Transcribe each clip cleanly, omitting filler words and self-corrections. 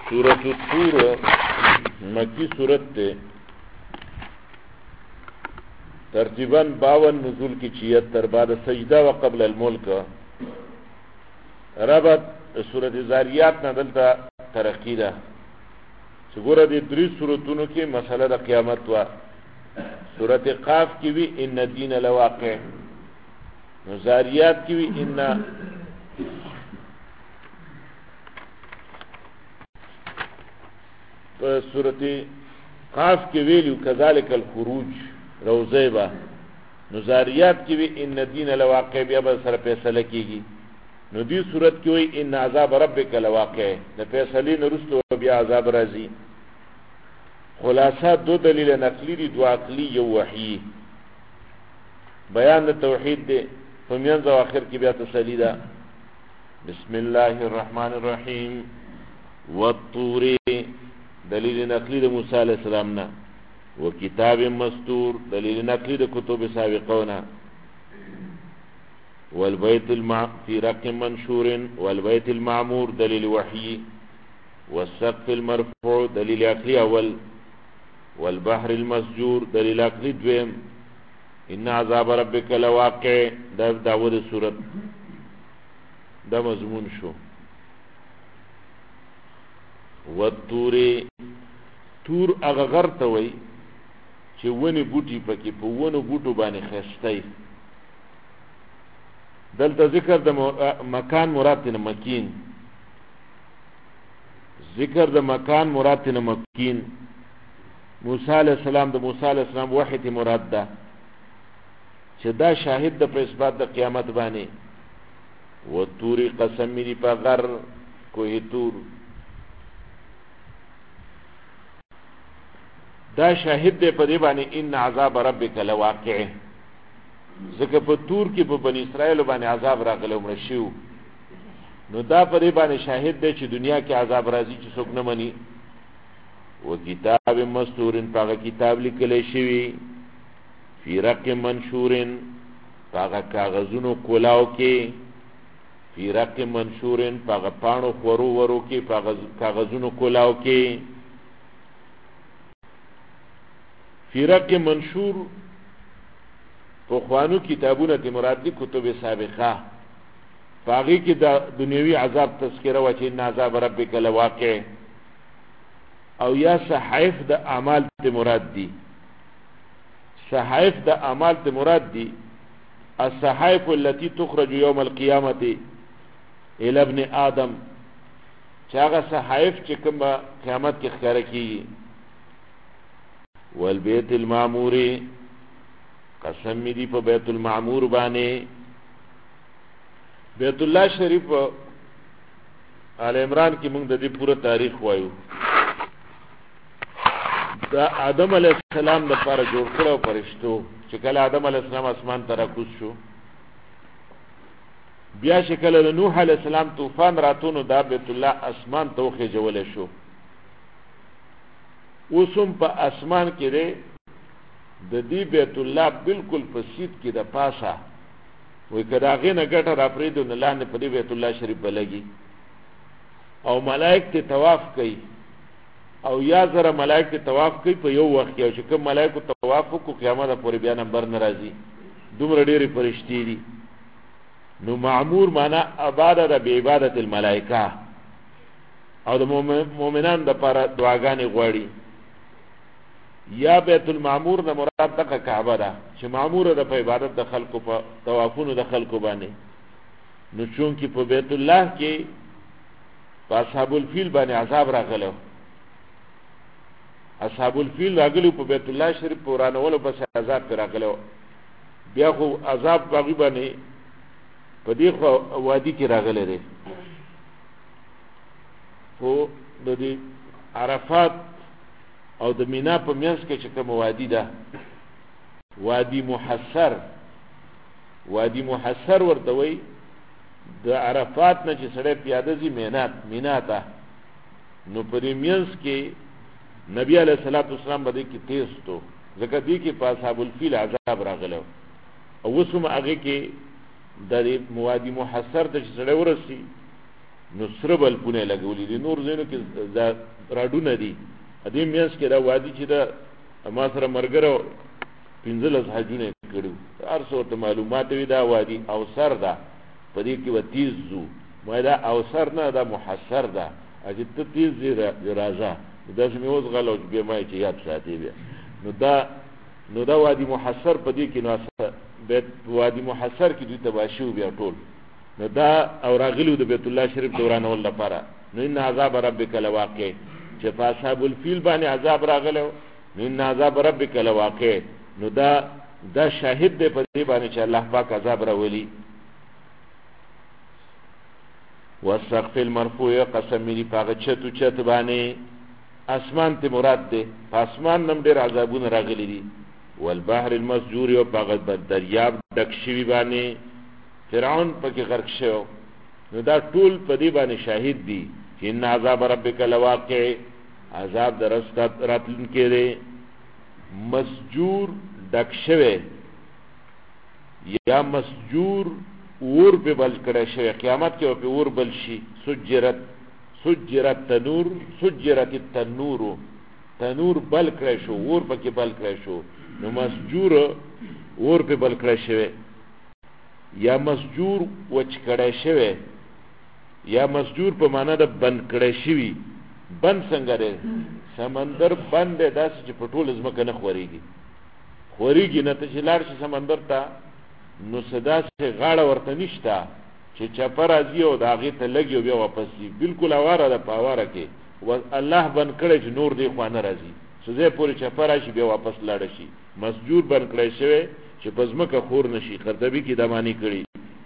سورة الطور مکی سورت تے ترتیباً 52 نزول کی 76 بعد سجدہ و قبل الملک. ربط سورت زاریات ندلتا ترقی دا سگورہ دی 3 سورتونو کی مسئلہ دا قیامت وا. سورت قاف کی بھی ان دین لواقع، زاریات کی بھی ان سورت قاف کی ویلیو کذالک الخروج روزیبا، نزاریات کی بھی ان دین لواقع بیا با سر پیسلہ کی گی. نو دی صورت کی ہوئی ان عذاب ربک لواقع، نا پیسلی نرستو بیا عذاب رازی. خلاصہ دو دلیل نقلی دی، دو عقلی یو وحی. بیان دا توحید دے فمینز و آخر کی بیا تسلی دا. بسم اللہ الرحمن الرحیم. والطور دلیل نقلی دا موسیٰ علیہ السلام نا. وکتاب مستور دلیل نقلی دا کتب سابقونا. والبیت فی رق منشور والبیت المعمور دلیل وحی. والسقف المرفوع دلیل عقلی اول. والبحر المسجور دلیل عقلی دویم. ان عذاب ربک لواقع دا دعوت صورت دا مضمون شو. والطور تور اغا غرطا وی چه ونی بوٹی پکی پا ونو بوٹو بانی خستای. دلتا ذکر دا مکان مراتن مکین، ذکر دا مکان مراتن مکین. موسیٰ علیہ السلام دا موسیٰ علیہ السلام وحیت مراد دا چه دا شاہد دا پا اثبات دا قیامت بانی. والطوری قسم میری پا غر کوئی تور، دا شاہد دے پا دے بانی ان عذاب ربک لواقع. ذکر پا تور کی پا بنی اسرائیل بانی عذاب راغلو مرشیو، نو دا پا دے بانی شاہد دے چی دنیا کی عذاب رازی چی سوک نمانی. و کتاب مستورن پاگا کتاب لکلے شوی. فی رق منشورن پاگا کاغذونو کولاو کے. فی رق منشورن پاگا پانو خورو ورو کے کاغذونو کولاو کے. فی رق منشور پخوانو کتابونه تی مراد دی کتب سابقہ، پاگی کی دا دنیاوی عذاب تذکرہ وچی ان عذاب ربک لواقع. او یا صحائف دا اعمال تی مراد دی، صحائف دا اعمال تی مراد دی الصحائف التي تخرج یوم القیامت الى ابن آدم، چاگا صحائف چکم با قیامت کی خکار کی. والبیت المعموری قسم می دی پا بیت المعمور بانے. بیت اللہ شریف آل عمران کی منگ دا دی پورا تاریخ وایو. دا آدم علیہ السلام دا پارا جوڑ کرو پرشتو چکل آدم علیہ السلام اسمان تراکوز شو، بیا شکل نوح علیہ السلام توفان راتونو دا بیت اللہ اسمان توخی جولے شو. اوسم پا اسمان کی دے دا دی بیت اللہ بالکل پسید کی دا پاسا وی کدا غین گٹا را پریدو نلان نے پا دی بیت اللہ شریف بلگی. او ملائک تی تواف کئی، او یا ذرا ملائک تی تواف کئی پا یو وقت کیا چکم ملائکو توافو کو قیامت پوری بیا نمبر نرازی دوم رڈیری پرشتی دی. نو معمور مانا عبادت دا بی عبادت الملائکہ، او دا مومنان دا پارا دعاگانی غواری. یا بیت المعمور نا مراد دقا کعبہ دا چه معمور دا پا عبادت دا خلقو پا توافون دا خلقو بانے. نو چونکہ پا بیت اللہ کی پا اصحاب الفیل بانے عذاب راغلو، اصحاب الفیل راغلو پا بیت اللہ شریف پورانولو پس عذاب پا راغلو. بیا خو عذاب باغی بانے پا دیخ وادی کی راغلے دے. خو دا دی عرفات او د مینا په میانس کې چې کوم وادي ده وادي محصر، وادي محصر ورته وی د عرفات نه چې سړی پیاده ځي مینا ته، نو په دې میانس کې نبی علیہ الصلوۃ والسلام باندې کې تیز تو ځکه دی کې په اصحاب الفیل عذاب راغلو. او وسم هغه کې د وادي محصر ته چې سړی ورسی نو سره بلپونه لګولي دي نور ځینو کې راډونه دي دې میاس کې دا وادي چې دا ما سره مرګره 15 حجونه کړو هر څو ته معلومات وي دا وادي اوسر ده په دې کې و تیز زو ما دا اوسر نه دا محسر ده اجه ته تیز راځه دا چې موږ غلو به ما چې یاد ساتي بیا نو دا وادي محسر په دې کې نو بیت وادي محسر کې دوی تباشو بیا ټول نو دا او راغلو د بیت الله شریف دوران ول لپاره نو ان عذاب ربک لواقع چې فاصحاب الفیل باندې عذاب راغلو نو ان عذاب ربک لواقع نو دا شاهد دی په دې باندې چې الله پاک عذاب راولي والسقف المرفوع قسم دی پاغه چت باندې اسمان ته مراد دی اسمان نم ډیر عذابونه راغلي دي والبحر المسجور او پاغه دریاب ډک شوی باندې فرعون پکې غرق شو نو دا ټول په دې باندې شاهد دي چې ان عذاب ربک لواقع عذاب درست راتلون کې دی مسجور ډک شوی یا مسجور اور په بل کړه شوی قیامت کې په اور بل شي سجرت تنور سجرت التنور تنور بل کړه شو اور پکې بل کړه شو نو مسجور اور په بل کړه شوی یا مسجور وچ کړه شوی یا مسجور په معنا د بند کړه شوی بند څنګه دی سمندر بند دی داسې چې په ټول ځمکه نه خوريږي نه ته چې لاړ شي سمندر ته نو صدا سے غاړه ورته نشته چې چپر ازي او داغه ته لګي او بیا واپس دي بالکل اواره ده پاواره کې و الله بن کړي چې نور دی خوانه راځي سوزه پوری چپر شي بیا واپس لاړ شي مسجور بن کړي شوی چې پزمکه خور نشي قرطبي کې دمانی کړي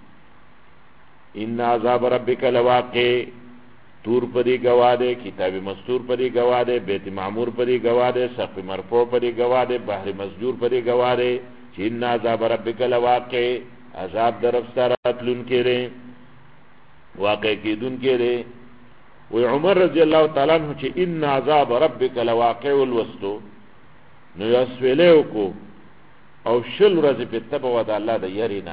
ان عذاب ربک لواقع تور پدی گواده کتاب مستور پدی گواده بیت معمور پدی گواده سقف مرفوع پدی گواده بحر مسجور پدی گواده ان عذاب ربک لواقع عذاب درفتارات لن کړي واقع کیدون کړي و عمر رضی الله تعالی عنہ چې ان عذاب ربک لواقع الوستو نو یسویلو کو او شل ورځې په تبع د الله د یرینا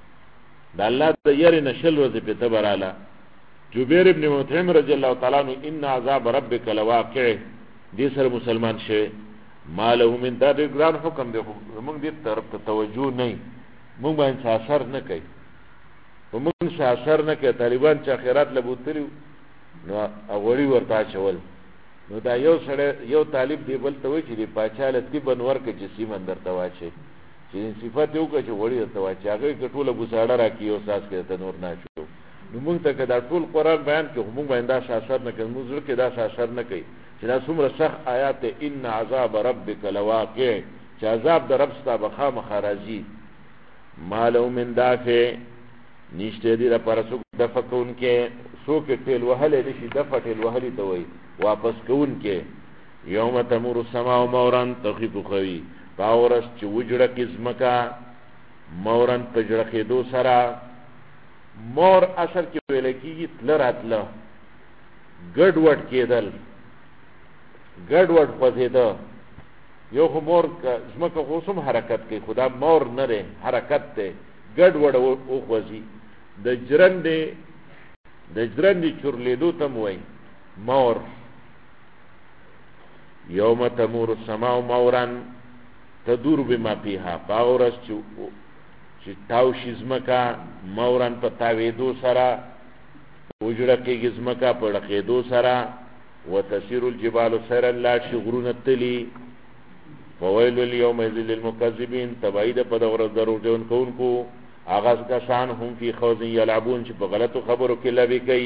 شل ورځې په تبع رااله جبیر ابن مطعم رضی الله تعالی عنہ ان عذاب ربک لواقع دې سره مسلمان شه مالو من دا ګران حکم دی موږ دې طرف ته توجه نه موږ باندې اثر نه کوي موږ اثر نه کوي طالبان چې اخرات لبوتلو نو اولي ورته چول نو دا یو طالب دی بل ته وی چې دی پاچاله تی بنور کې چې سیمندر ته واچي چې صفات یو کې چې وړي ته واچي هغه کټوله بوساړه راکې او ساس کې ته نور نه شو نو موږ ته دا ټول قران بیان کې موږ باندې اثر نه کوي موږ کې دا اثر نه کوي چې دا څومره سخت آیات ان عذاب ربک لواقع چې عذاب د رب ستا بخا مخارجي مالو من دافع نشته دي لپاره څوک دفع کون کې څوک ټیل وهلې نشي دفع ټیل وهلې ته وای واپس کون کې یوم تمور السماء مورا تخیف خوي باورس چې وجړه قسمکا مورن پجړه کېدو سره مور اثر کې ویل کېږي تلراتله ګډوډ کېدل ګډوډ پزیدا یو خو مور زمکه خوسم حرکت کوي خدا مور نه لري حرکت ته ګډوډ او خوځي د جرندې چورلیدو تم وای مور یوم تمور السماء مورا تدور بما فيها باورس چې تاو شي زمکه مورن په تاویدو سره وجړه کې زمکه په ډکېدو سره وتسير الجبال سيرا لا شغرون التلي فويل اليوم للمكذبين تبعید په دور دروژن کوونکو اغاز کسان هم فی خوض یلعبون چې په غلطو خبرو کې لوي کوي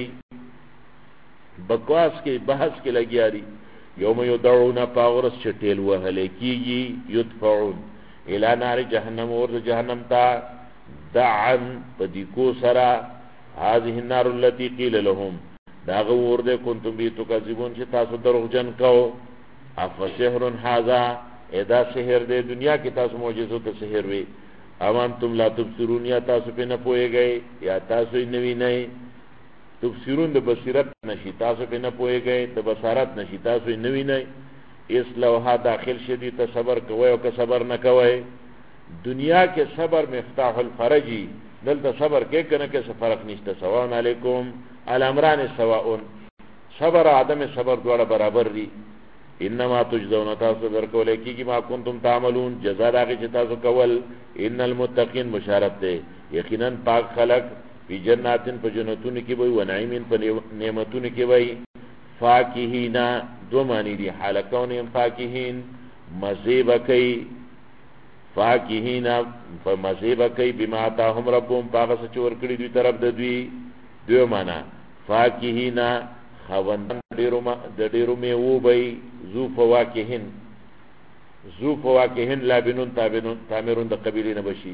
بکواس کې بحث کې لګیاري یوم یدعون پاورس چټیل وهل کیږي یدفعون الى نار جهنم اور جهنم تا دعن پدیکو سرا هذه النار التي قيل لهم داغه ور دې کنتم بی تو کذبون چې تاسو دروغجن کو افسحر هذا ادا سحر دې دنیا کې تاسو معجزو ته سحر وي امان تم لا تبصرون یا تاسو په نه پويږئ یا تاسو نه وینئ تبصرون د بصیرت نشي تاسو په نه پويږئ د بصارت نشي تاسو نه وینئ اس لوها داخل شدی ته صبر کوی او که صبر نه کوی دنیا کې صبر مفتاح الفرجی دلته صبر کې کنه کې څه فرق نشته. سواء علیکم الامران سواء، صبر عدم صبر دواړه برابر دي. انما تجزون، تاسو درکول کیږي ما کنتم تعملون، جزاء هغه چې تاسو کول. ان المتقین بشارت ده، یقینا پاک خلق فی جناتن په جنتونو کې وي، و نعیمن په نعمتونو کې وي. فاکهینا دو معنی دي، حالکونهم فاکهین مزیب کوي، فاکهینا په مزیب کوي بما آتاهم ربهم پاغه څه ورکړي دوی طرف د دوی. دوی معنا فاکهینا خوندن د ډیرو میوو بی، ذو فواکهن، ذو فواکهن لابنون تامرون د قبیلی نبشی.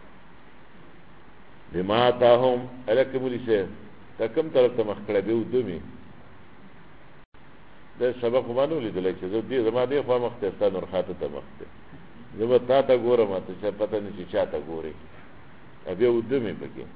بما آتاهم الک مولی سے تکم طرف تا مخکڑا بیو دومی دا سبق مانو لی دلائی چه زما دی خواه مختستان اور خاطر تا مخته زما تا تا گورم آتا چه پتا نیچه چا تا گوری بیو دومی پکی.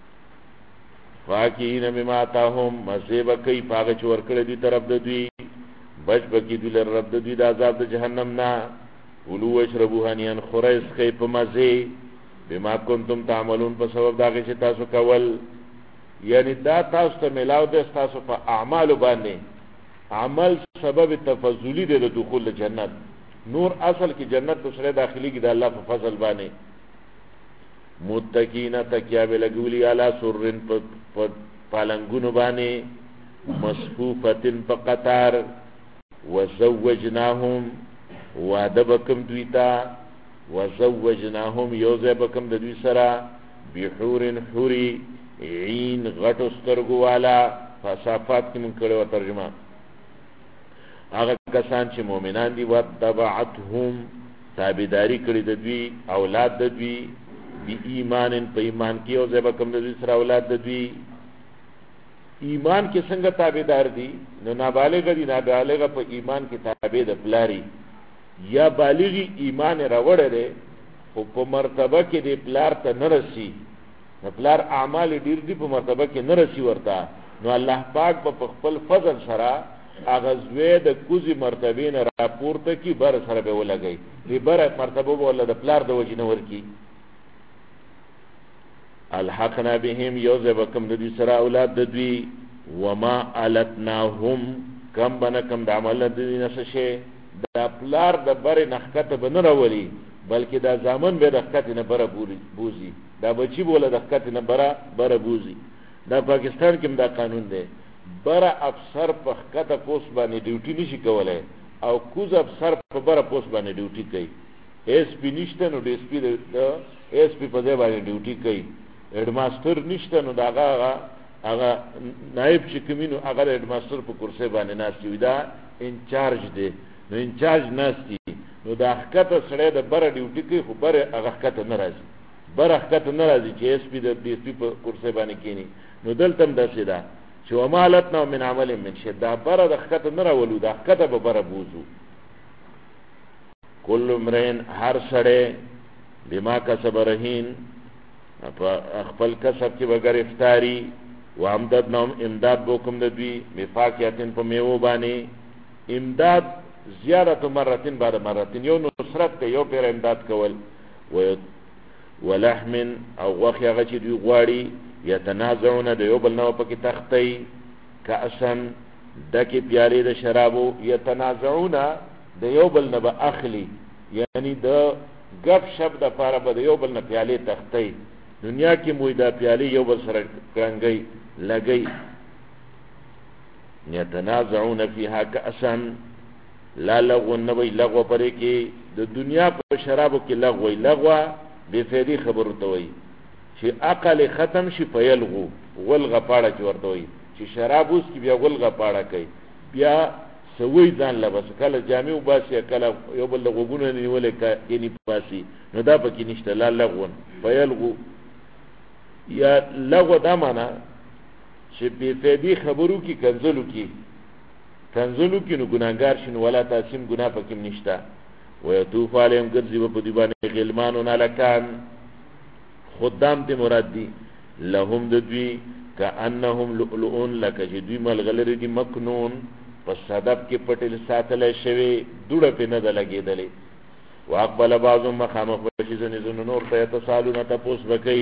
فاکهین مما آتاهم مزیب کئی پاگه چه ورکڑ دی طرف دوی، بچ بکی دوی لر رب دوی دا عذاب دا جہنم نا. ولو اشربو هنیان خورس خی پا مزی بما کنتم تعملون په سبب داغه چې تاسو کول. یعنی دا تاسو ته ملاو ده تاسو په اعمالو باندې، عمل سبب تفضلی دی د دخول جنت. نور اصل کې جنت ته سره داخلي کې د الله په فضل باندې. متقین تکیا به لګولي اعلی سرن په پالنګونو باندې، مصفوفتن په قطار. وزوجناهم وادبکم دویتا، وزوجناهم یوزه بکم د دوی سره بحور حوری عین غټو سترګو والا. فصافات کې من کړو ترجمه. هغه کسان چې مؤمنان دي وتبعتهم تابعداري کړی د دوی اولاد د دوی بی ایمان په ایمان کې، او زبا کوم د دوی سره اولاد د دوی ایمان کې څنګه تابعدار دي. نو نابالغ دي، نابالغ په ایمان کې تابع د پلاری یا بالغی ایمان راوړی دی خو په مرتبه کې د پلار ته نه رسی، نو پلار اعمال ډیر دي په مرتبه کې نه رسی ورته. نو الله پاک په خپل فضل سره هغه زوی د کوزي مرتبه نه راپورته کی بر سره به ولګي، دی بر مرتبه ولا د پلار د وجې نه ورکی. الحقنا بهم یوزبکم د دوی سره اولاد د دوی. وما التناهم کم بنا کم د عمل د دوی نسشه. دا پلار د بر نخکت بن راولی، بلکې دا زامن به نخکت نه بره بوزي، دا بچی بوله نخکت نه بره بوزي. دا پاکستان کې دا قانون دی، بره افسر په خکته پوسټ باندې ډیوټي نشي کولای او کوز افسر په بره پوسټ باندې ډیوټي کوي. ایس پی نشته نو ډی اس پی د ایس پی په ځای باندې ډیوټي کوي. هډ ماستر نشته نو دا هغه نائب چې کمینو هغه هډ ماستر په کرسي باندې ناشې وي، دا انچارج دی. نو انچارج ناستی نو دا حقیقت سره د بره ډیوټي کوي، خو بره هغه حقیقت نه راځي، بره حقیقت نه راځي چې اس پی د ډی اس پی په کرسي باندې کینی. نو دلته هم داسې ده چې ومالتنا من عمل من شد، دا بره د حقیقت نه راولو، دا حقیقت به بره بوزو. کل امرئ هر سړی بما کسب رهین، خپل کسب کې به گرفتاری. وامددناهم امداد بوکم د دوی بفاکهة په میوو باندې. امداد زیادت مرتين بعد مرتين، یو نصرت ته یو پیر امداد کول. ولحم او غوخی هغه چې دوی غواړي. یتنازعون د یو بل نه پکې تختی. کأسن دکې پیالې د شرابو. یتنازعون د یو بل نه به اخلي، یعنی د گپ شپ د پاره به د یو بل نه پیالې تختی. دنیا کې موږ دا پیالې یو بل سره کرنګي لګي. یتنازعون فیها کأسن لا لغو نوی لغو پرې کې د دنیا په شرابو کې لغوی لغوه بے فیدی خبرو ته وي چې عقل ختم شي په یلغو غلغه پاړه کې ورته وي چې شراب اوس کې بیا غلغه پاړه کوي، بیا سوي ځان لبس کله جامع وباسي کله یو بل غوګونه نیولې کینی پاسي. نو دا پکې نشته لا لغون په یلغو. یا لغو دا معنا چې بے فیدی خبرو کې کنزلو کې نو ګناهګار شنو ولا تاسیم ګناه پکې نشته. ويطوف عليهم ګرځي په دې باندې غلمانون الکان، خدام ته مراد دي. لهم د دوی کأنهم لؤلؤون، لکه چې دوی ملغلري دي مکنون په صدف کې پټل ساتل شوی، دوړه په نه لګېدلې. واقبل بعضهم مخامخ بشي زنه نور ته تسالون تپوس وکي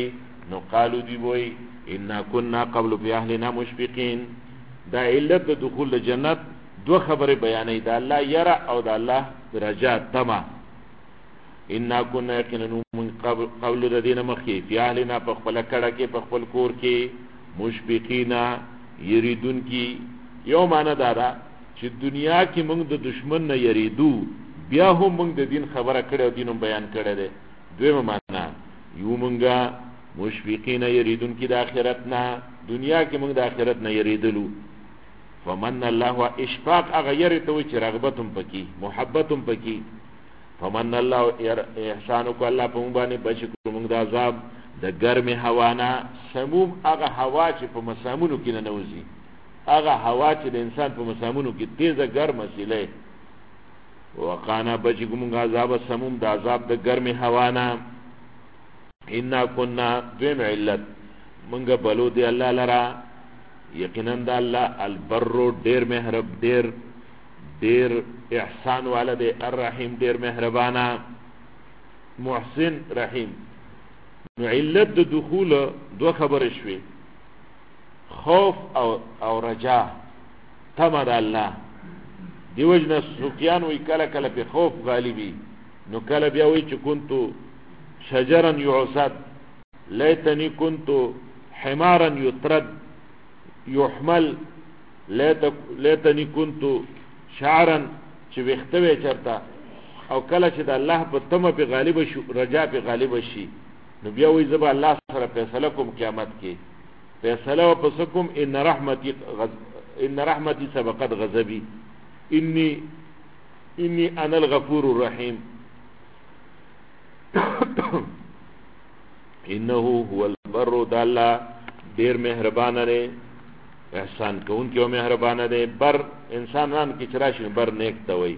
نو قالو دی وای انا كنا قبل باهلنا مشفقين. دا علت د دخول جنت دو خبره بیانې، دا الله یرا او دا الله رجا تما. انا كنا يقينا من قبل الذين مخي في اهلنا په خپل کړه کې په خپل کور کې مشفقین یریدون کی. یو معنا دا چې دنیا کې موږ د دشمن نه یریدو، بیا هم موږ د دین خبره کړو، دینم بیان کړی دی. دویمه معنا یو موږ مشفقین یریدون کی د آخرت نه، دنیا کې موږ د آخرت نه یریدلو. فمن الله اشفاق هغه یری ته وي چې رغبتم پکې محبتم پکې. فمن الله احسانو کو الله په موږ باندې بچ کړو موږ د عذاب د ګرمې هوا نه. سموم هغه هوا چې په مسامونو کې نه نوځي، هغه هوا چې د انسان په مسامونو کې تیزه ګرمه سیلې. وقانا بچ کړو موږ عذاب سموم د عذاب د ګرمې هوا نه. انا كنا دویم علت موږ بلو دی الله لرا، یقینا د الله البر ډیر مهرب ډیر احسان والده، الرحیم ډیر مهربانا محسن رحیم. نو علت د دخول دو خبر شوي، خوف او رجا تمر الله. دیوجنا سفیان وی کله کله په خوف غالبی، نو کله بیا وی چې كنت شجرا يعصد ليتني كنت حمارا يطرد يحمل ليتني كنت شعرا چې وختوي چرتا. او کله چې د الله په تمه په غالب شي، رجا په غالب شي، نو بیا وی زبا الله سره فیصله کوم قیامت کې، فیصله وپسکم ان رحمتي سبقت غضبي اني انا الغفور الرحيم. انه هو البر دالا ډیر مهربان دی، احسان کون کیو مهربان دی. بر انسانان کی چراشن بر نیک ته وای.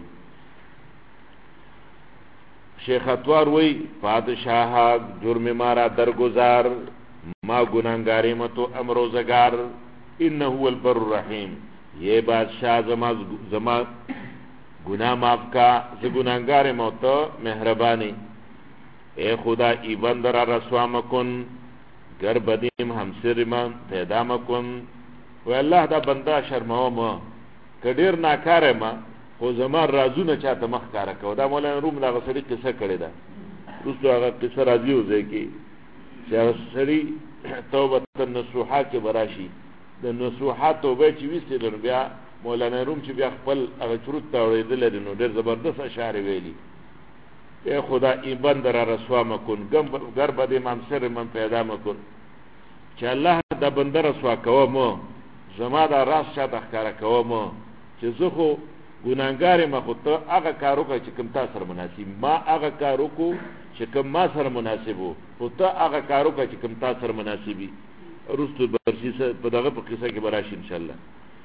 شیخ اتوار وی پادشاہ جرم مارا درگزار ما گناہگاری متو امروزگار. انه هو البر الرحیم، یہ بادشاہ زما گناہ معاف کا، ز گناہگار متو مہربانی. اے خدا ای بندر رسوا مکن، گر بدیم همسر من پیدا مکن. و الله دا بندا شرمو ما کډیر ناکاره ما، خو زمان رازونه چاته مخ کاره کو. دا مولانا روم دا غسری قصه کړی دا، رسو هغه قصه راځي وځي کی چې سړی توبه النصوحه کې براشي. د نصوحه توبه چې وسته نو بیا مولانا روم چې بیا خپل هغه چروت ته وړېدل نو ډېر زبردست اشعار ویلي. اے خدا ای بندر رسوا مکن، گر بد امام سر من پیدا مکن. چې الله دا بندر رسوا کوم، زما دا راس شاته ښکارا کوم چې زه خو ګناهګار ما، خو ته هغه کارو کوي چې کوم تا سره مناسب، ما هغه کارو کو چې کوم ما سره مناسب وو، خو ته هغه کارو کوي چې کوم تا سره مناسبي. رستو برشي په دغه په قصه کې براشي ان شاء الله.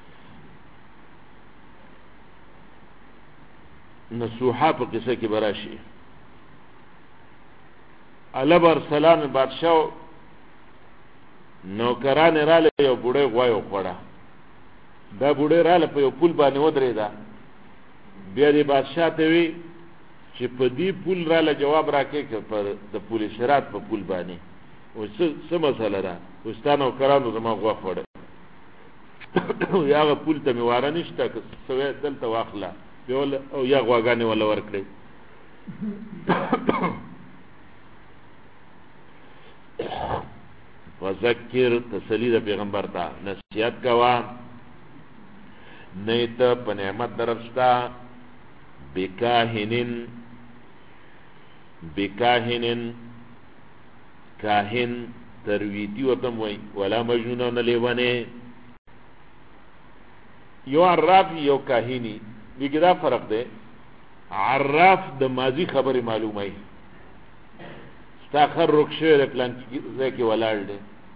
نصوحه په قصه کې براشي. علب ارسلان بادشاہ نوکران راله یو بوډۍ غوای خوړه. دا بوډۍ راله په یو پل باندې ودرېده. بیا دی بادشاہ ته وی چې په دې پل راله جواب راکې که پر د پل شرات په پل باندې او څه مسله ده، وستا نوکرانو زما غوا خوړه. یا هغه پل ته مې واره نشته، که سوی دلته واخله او یا غواګانې ولا ورکړئ. وذکر تسلی د پیغمبر ته نصیحت کوا، نه ته په نعمت درستا. بکاهنن کاهن ترویتی وتم وی، ولا مجنون لیونه. یو عراف یو کاهنی دیگه دا فرق ده. عراف د ماضی خبر معلومه، تاخر رکشه ده پلان کی ولاړ ده.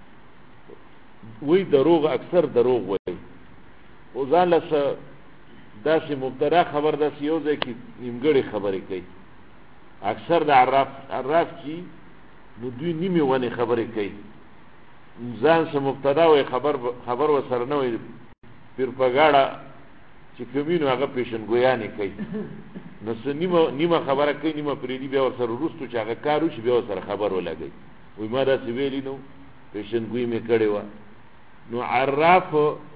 وی دروغ اکثر دروغ وی، او ځان له داسې مبتدا خبر داسې یو ځای کې نیمګړې خبرې کوي. اکثر د عراف کی نو دوی نیمې ونې خبرې کوي، ځان سه مبتدا وی خبر وسره نه وي، پیر پګاړه چې کومینو هغه پیشنګویانې کوي. نو نیمه خبره کوي، نیمه پریدي بیا ورسره وروستو چې هغه کار وشي بیا ورسره خبر ولګوي. وایي ما داسې ویلي نو پیشنګوی مې کړې وه. نو عراف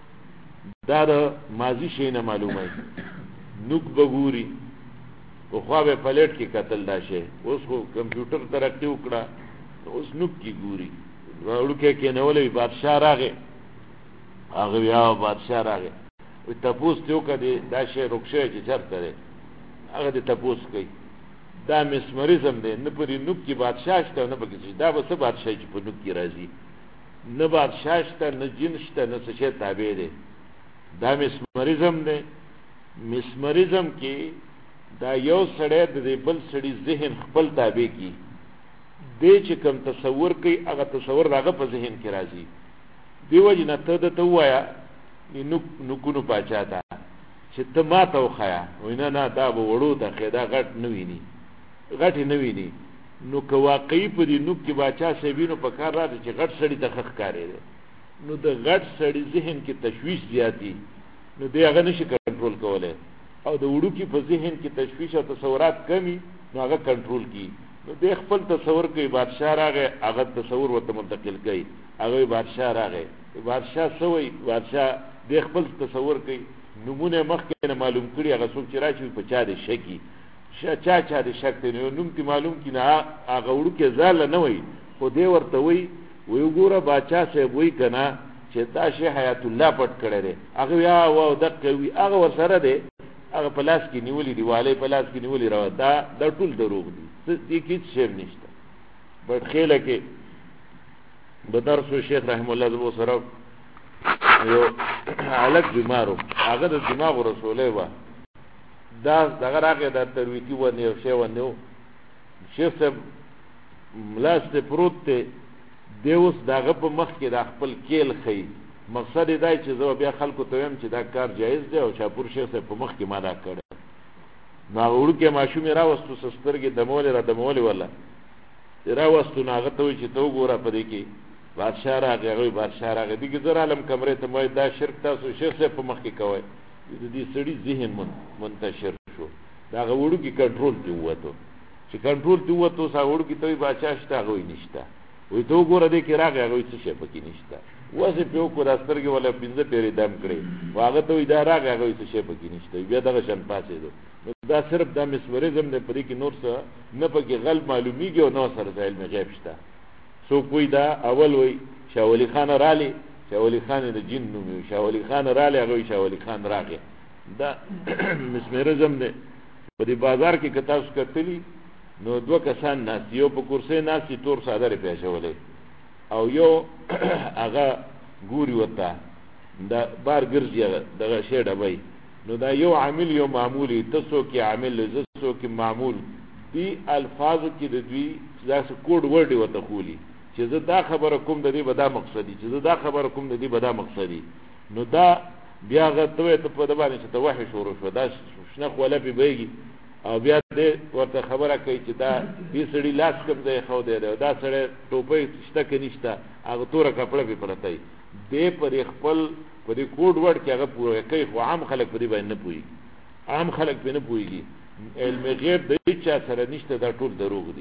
دا د ماضي شی نه معلومه نوک بګوري په خوا به پلیټ کې قتل دا شی. اوس خو کمپیوټر ترقي وکړه اوس نوک کې ګوري وړوکی کېنولی بادشاه راغی هغه بیا بادشاه راغی تپوس ته وکړه دا شی روک شوی چې چېرته دی هغه دې تپوس کوي دا مسمریزم دی نه په دې نوک کې بادشاه شته نه پکې څه دا به څه بادشاه چې په نوک کې راځي نه بادشاه شته نه جن شته نه څه شی تابع دی دا مسمریزم دی. مسمریزم کې دا یو سړی د دې بل سړي ذهن خپل تابع کی دی چې کوم تصور کوي هغه تصور هغه په ذهن کې راځي دی وجه نه ته د ته ووایه نوکونو پاچا ته چې ته ما ته وښیه وایي نه نه دا به وړو ته ښې دا غټ نه ویني غټې نه ویني. نو که واقعي په دې نوک کې باچا صاحب نو په کار راځي چې غټ سړي ته ښه ښکارېده نو د غټ سړي ذهن کې تشویش زیاتي نو دی هغه نشي کنټرول کولی او د وړوکي په ذهن کې تشویش او تصورات کمی نو هغه کنټرول کی نو دی خپل تصور کوي بادشاه راغی هغه تصور ورته منتقل کوي هغه بادشاه راغی بادشاه څه وایي بادشاه دی خپل تصور کوي نومونه مخکې نه معلوم کړي هغه څوک چې راشي په چا دی شکي چا دی شک دی نو نوم تی معلوم کړي نه هغه وړوکی ځاله نه وایي خو دی ورته وایي وګوره باچا صاحب وایي که نه چې دا شی حیات الله پټ کړی دی هغه یا واو دقه وي هغه ورسره دی هغه په لاس کې نیولي دي والی په لاس کې نیولي راوه دا ټول دروغ دي دې کې هېڅ شی نشته. بټخیله کې به درس و شیخ رحم الله زه به سره یو هلک بیمار و هغه د دماغو رسولی وه دا دغه راغی دا ترویتي ونې یو شی ونې و شیخ صاحب ملاس ته پروت دی دی اوس د هغه په مخ کې دا خپل کیل ښیي مقصد یې دا چې زه بیا خلکو ته وایم چې دا کار جایز دی او شاپور شیخ صاحب په مخ کې ما دا کړی نو هغه وړوکی ماشوم یې راوستو څه سترګې دمولې را دمولې وله راوستو نو هغه ته وایي چې ته وګوره په دې کې بادشاه راغی هغه بادشاه راغی دې کې زه رالم کمرې ته مې دا شرک تاسو شیخ صاحب په مخ کې کوئ د دې سړي ذهن منتشر شو دا هغه وړوکي کنټرول ته ووتو چې کنټرول ته ووتو اوس هغه وړوکي ته وایي بادشاه شته هغه وایي نشته وایي ته وګوره دې کې راغی هغه وایي څه شی پکې نشته واسې پې وکړو دا سترګې والا 15 پیرې دم کړې خو هغه ته وایي دا راغی هغه وایي څه شی پکې نشته بیا دغه شان پاڅېدو نو دا صرف دا مسمریزم دی په دې کې نور څه نه پکې غل معلومیږي او نه سره څه علم غیب شته څوک وایي دا اول وایي شاه ولی خان رالی شاه ولی خان د جن نوم وي شاه ولی خان رالی هغه وایي شاه ولی خان راغی دا مسمریزم دی. په دې بازار کې که تاسو کتلي نو دوه کسان ناست یو په کرسۍ ناست تور څادر یې پیاچولی او یو هغه ګوري ورته دا بار ګرځي دغه شی ډبی نو دا یو عامل یو معمول ته څوک یې عامل زه څوک یې معمول دي الفاظو کې د دوی داسې کوډ ورډ یې ورته خولي چې زه دا خبره کوم د دې به دا مقصدي چې زه دا خبره کوم د دې به دا مقصدي نو دا بیا هغه ته وایي ته په ده باندې چې ته وحي شروع شوه دا شنه خوله پې بهیږي او بیا دې ورته خبره کوي چې دا دې سړي لاس کوم ځای ښودی دی دا سړی ټوپۍ شته که نشته هغه توره کپړه پې پرته وي دې پرې خپل په دې کوډ ورډ کې هغه پوره کوي خو عام خلک په دې باندې نه پوهېږي عام خلک پې نه پوهېږي علم غیب د هېچا سره نشته دا ټول دروغ دي.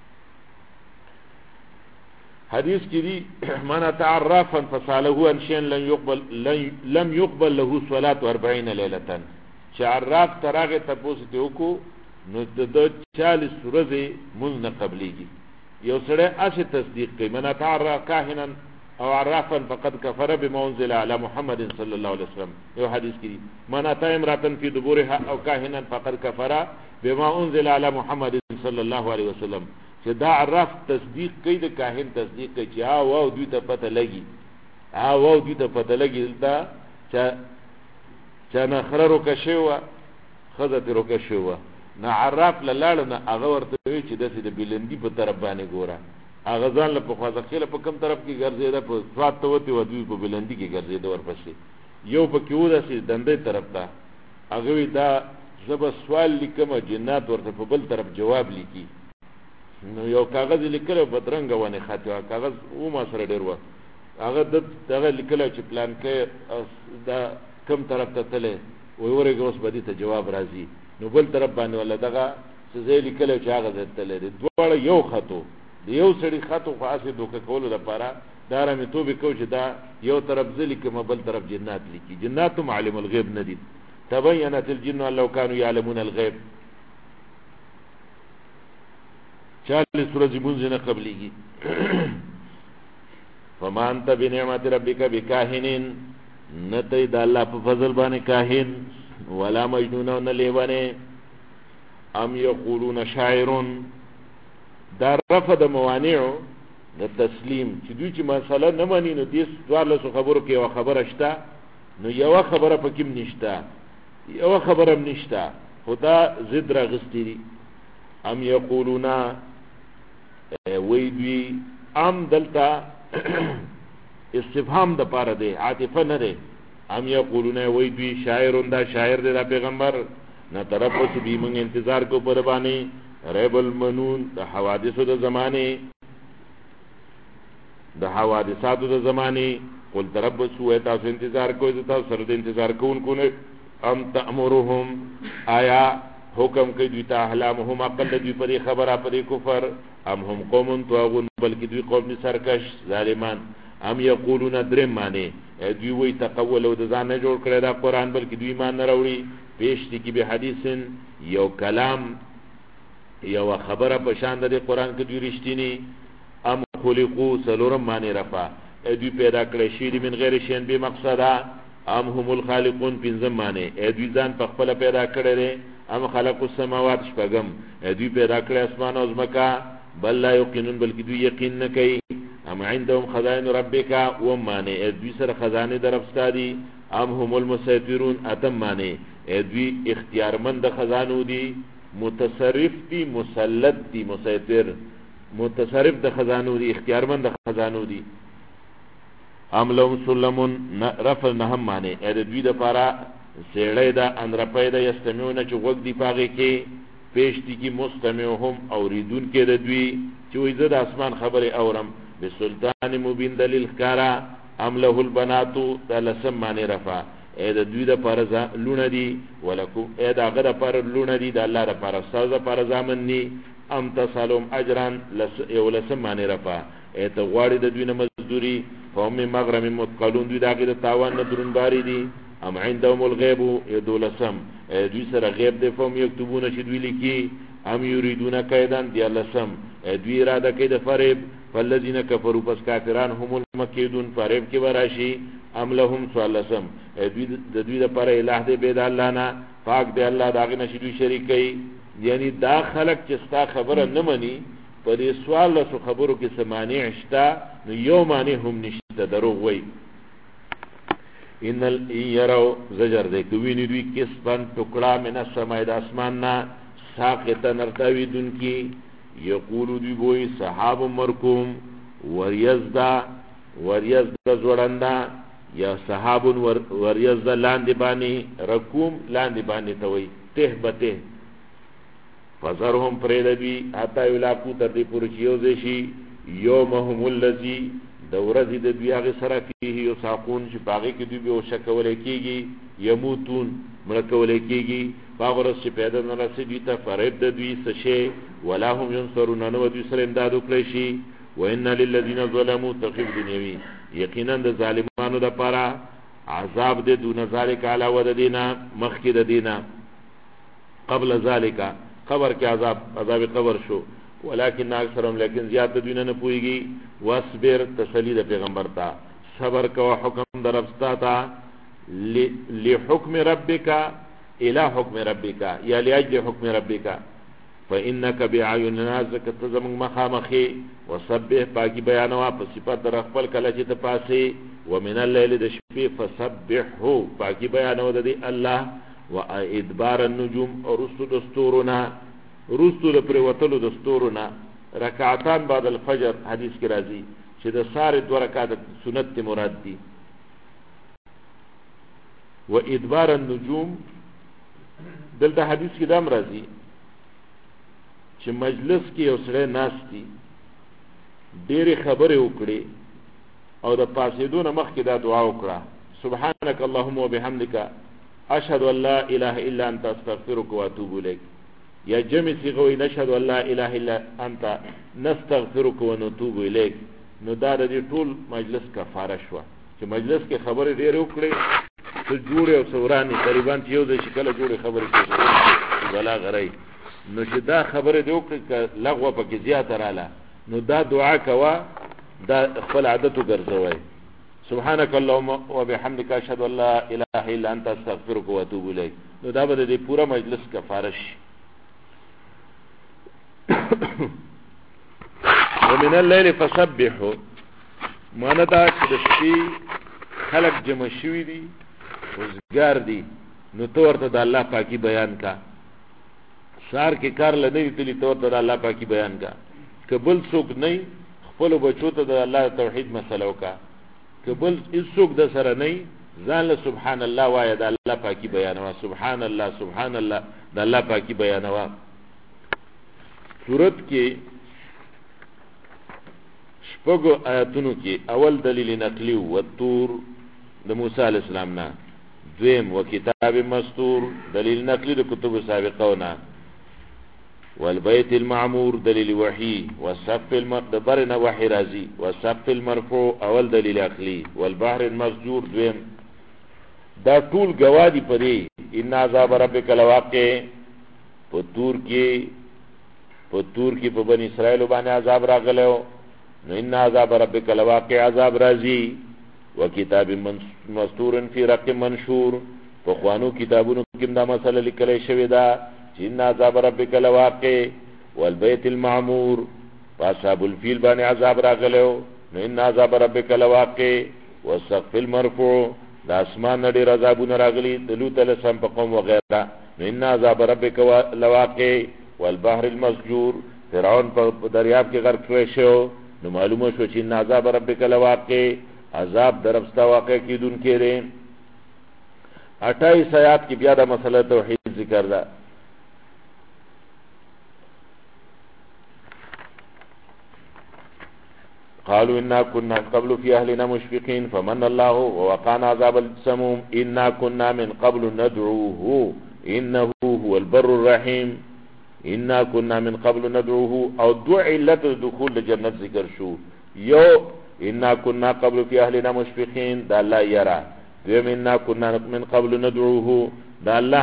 حدیث کی دی من تعرفا فساله عن شيء لم يقبل له صلاه 40 ليله چې عراف تراغه تاسو ته وکړو نو د 40 ورځې مونږ نه قبليږي یو سره اسی تصدیق کوي من تعرف کاهنا او عرافا فقد كفر بما انزل على محمد صلى الله عليه وسلم یو حدیث کی دی من اتى امراه في دبورها او کاهنا فقد كفر بما انزل على محمد صلى الله عليه وسلم چې دا عراف تصدیق کوي د کاهن تصدیق کوي چې واو دوی ته پته لګي واو دوی ته پته لګي دا چې نخره روکه شوه ښځه ترې روکه شوه نه عراف له لاړه نه هغه ورته وایي چې داسې د بلندي په طرف باندې ګوره هغه ځان له پخوا ځخیله په کوم طرف کې ګرځېده په سوات ته وتې وه دوی په بلندي کې ګرځېده ورپسې یو پکې و داسې دندۍ طرف ته هغه وایي دا زه به سوال لیکم جنات ورته په بل طرف جواب لیکي نو یو کاغذ لیکلی بدرنګه ونې خاطې وه کاغذ و ما سره ډېر وه هغه دغه لیکلی چې پلانکی دا کم طرف ته تللی وایي ورېږه اوس به دې ته جواب راځي نو بل طرف باندې ولا دغه څه ځای لیکلی چې هغه ځای ته تللی دی دواړه یو خط و د یو سړي خط و خو هسې دوکه کولو لپاره دا رمیتوب کو چې دا یو طرف ځلی کوم بل طرف جنات لیکي. جنات هم عالم الغیب نه دي. تبینت الجن ان لو كانوا يعلمون الغیب 40 ورځې مونږ نه قبليږي. فما انت بنعمت ربك بكاهن، نتی دا الله په فضل باندې کاهن ولا مجنون او نه لیوانه. ام یقولون شاعر، دا رفع د موانع د تسلیم چې دوی چې مسله نه مانی نو دې سوال سو خبرو کې یو خبره شته نو یو خبره پکې نشته یو خبره نشته خدا زد را غستری. ام یقولون وی دوی ام دلتا استفهام د پاره دی عاطفه نه دی. ام یقولون وی دوی شاعرون دا شاعر دی دا پیغمبر نه تربص بی من انتظار کو پر باندې ریب المنون د حوادثو د زمانه د حوادثاتو د زمانه. قل تربصوا تاسو انتظار کوئ تاسو سره د انتظار کوونکو نه. ام تأمرهم آیا حکم کوي دوی ته احلامهم عقل دوی پرې خبره پرې کفر. ام هم قوم طاغون بلکې دوی قوم سرکش ظالمان. ام یقولون درم معنی دوی وی تقولوا د ځان نه جوړ کړی دا قرآن بلکې دوی ایمان نه راوړي. پیش دي کې به حدیثن یو کلام یو خبره په شان د قرآن کې دوی رښتینی. ام خلقو سلورم معنی رفع دوی پیدا کړی شي من غیر شین به مقصدا. ام هم الخالقون پنځم معنی دوی ځان په خپل پیدا کړی. ام خلق السماوات شپږم دوی پیدا کړی اسمان او ځمکه. بل لا یقینون بلکې دوی یقین نه کوي. ام عندهم خزائن ربک و معنی دوی سره خزانه درفستا دي. ام هم المسيطرون اتم معنی دوی اختیارمند خزانو دي متصرف دي مسلط دي مسيطر متصرف د خزانو دي اختیارمند خزانو دي. ام لهم سلمون رفع نهم معنی دوی د پاره سیړی دا اندر پیدا یستمعون چې وګ دی پاغه کې پیش دي کی مستمعهم اوریدون کې د دوی چې وې زه د اسمان خبره اورم بسلطان مبین دلیل ښکارا. ام له البنات لسم معنی رفع د دوی د پاره لونه دي ولکم دا غره پاره لونه دي د الله د پاره ساز پاره زامن ني. ام تسالم اجرا لسم معنی رفع ته غواړي د دوی نه مزدوري. فهم مغرم متقلون دوی داګه د تاوان نه درون باري دي. ام عندهم الغیب یدولسم دوی سره غیب دی. فهم یكتبون شدوی لیکي. ام یریدون کیدان دی لسم دوی اراده کوي د فریب. فالذین کفروا پس کافران هم المکیدون فریب کې وراشي. ام لهم سوالسم دوی د پر الہ دی بيد الله نه پاک دی الله داغه نشي دوی شریکي. یعنی دا خلق چې ستا خبره نه مني په دې سوال له خبرو کې سمانع شتا نو یو معنی هم نشته دروغ وای. ان يروا زجر دې کوي دوی کسبن ټوکړه من السماء د اسمان نه ساقطا نرتوي دن کی. یقولو دوی بوئی صحاب مرکوم وریزدا زوڑندا یا صحاب وریزدا لاندی بانی رکوم لاندی بانی توی ته بته. فزرهم پریدبی حتی یلاقو تردی پرچیوزشی یومهم اللذی دورزی دوی آغی سرفیه یو ساقون چی باغی که دوی بیو شکولی کیگی یموتون ملکولی کیگی باغرس چی پیدا نرسی دوی تا فریب دوی سشه ولا هم ينصرون نو دوی سره امدادو کلیشی. و ان للذین ظلموا تخیب دنیوی یقینا د ظالمانو د پاره عذاب دې دون ذالک علاوه د دینا مخکې د دینا قبل ذالک قبر کې عذاب قبر شو. ولكن اکثرهم لیکن زیات دوی نه پويږي. واصبر تسلی د پیغمبر تا صبر کو حکم دربستا تا لحکم ربک الى حکم ربک یا لاجل حکم ربک. فإنك بعيننا زکت زمون مخامخي. وسبح پاکی بیانوا په صفات در خپل کله چې ته پاسي. ومن الليل د شپې فسبحه پاکی بیانوا د الله. وادبار النجوم ورسل دستورنا رسل پر وتلو دستورنا رکعتان بعد الفجر حدیث کې راځي چې د ساره 2 رکعات سنت مراد دي. وادبار النجوم دلته حدیث کې دام راځي چې مجلس کې یو سره ناشتي ډېری خبرې وکړي او د پاسېدون مخکې دا دعا وکړه سبحانك اللهم وبحمدك اشهد ان لا اله الا انت استغفرك واتوب اليك. یا جمع صيغه نشهد ان لا اله الا انت نستغفرك ونتوب اليك. نو دا د دې ټول مجلس کفاره شوه چې مجلس کې خبرې ډېرې وکړې څه جوړې او څه ورانې تقریبا چې یو ځای چې کله جوړې خبرې کوي بلا غرۍ نو چې دا خبرې دې وکړې که لغوه پکې زیاته راله نو دا دعا کوه دا خپل عادت وګرځوئ سبحانك اللهم وبحمدك اشهد ان لا اله الا انت استغفرك واتوب اليك نو دا به د پورا مجلس کفاره شي ومن الليل فسبحوا معنا دا چې د شپې خلق جمع شوي دي وزګار دي نو تو ورته د الله پاکي بیان کا سار کې کار لنی تلی تو ورته د الله پاکي بیان کا قبل څوک نه خپل بچو ته د الله توحید مسله وکا قبل هیڅوک د سره نه ځان له سبحان الله وای د الله پاکي بیانوا سبحان الله سبحان الله د الله پاکي بیانوا سورت کې شپږو آیاتونو کې اول دلیل نقلی و تور د موسی علی السلام نه دویم و کتاب مستور دلیل نقلی د کتب سابقونه والبيت المعمور دلیل وحی والسقف المقدبر نه وحی راضی والسقف المرفوع اول دلیل عقلی والبحر المسجور دویم دا ټول گوادی پدې ان عذاب ربک لواقع پتور کې په بنی اسرائیل باندې عذاب راغلو نو ان عذاب ربک لواقع عذاب راضی وکتاب مستور فی رق منشور په خوانو کتابونو کې دا مسله لیکل شوی دا ان عذاب ربک لواقع والبيت المعمور واصحاب الفيل باندې عذاب راغلو نو ان عذاب ربک لواقع والسقف المرفوع د اسمان نړۍ عذابونه راغلي د لوط علیه السلام په قوم وغیرہ نو ان عذاب ربک لواقع والبحر المسجور فرعون په دریاب کې غرق شو نو معلومه شو چې ان عذاب ربک لواقع عذاب دربستا واقع کیدونکې دی 28 آیات کې بیا د مسله توحید ذکر ده قالوا إنا كنا قبل في أهلنا مشفقين فمن الله ووقانا عذاب السموم إنا كنا من قبل ندعوه إنه هو البر الرحيم إنا كنا من قبل ندعوه أو دعا علة دخول لجنة ذكر شو يو إنا كنا قبل في أهلنا مشفقين دا الله يرى دوم إنا كنا من قبل ندعوه دا الله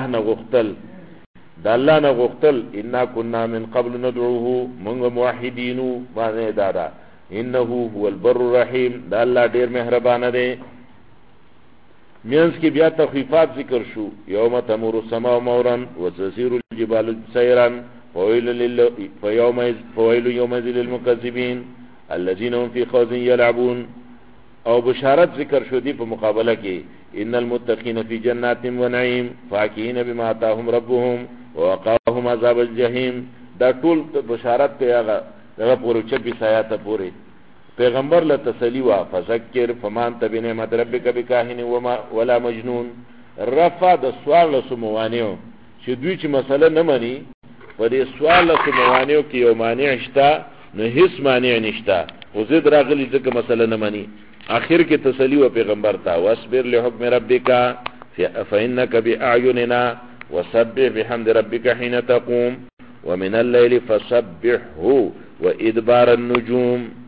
نغختل إنا كنا من قبل ندعوه من موحدين ما دادا انه هو البر الرحیم دا الله ډیر مهربان دی مینس کې بیا تخفیفات ذکر شو یوم تمور السماء مورا وتسير الجبال سيرا فويل يومئذ للمكذبين الذين هم في خوض يلعبون او بشارت ذکر شو دی په مقابله کې ان المتقين في جنات ونعيم فاكهين بما آتاهم ربهم ووقاهم عذاب الجحيم دا ټول بشارت ته هغه دغه پورې 26 آیات پورې پیغمبر له تسلی وا فذکر فمان تبنعمت ربک بکاهن ولا مجنون رفع د سوال له سموانیو چې دوی چې مسله نه مانی په دې سوال له سموانیو کې یو مانع شته نه هیڅ مانع نشته او زید راغلی ځکه مسله نه مانی اخر کې تسلی وا پیغمبر ته واصبر لحکم ربک فانك باعیننا وسبح بحمد ربك حين تقوم ومن الليل فسبحه وإدبار النجوم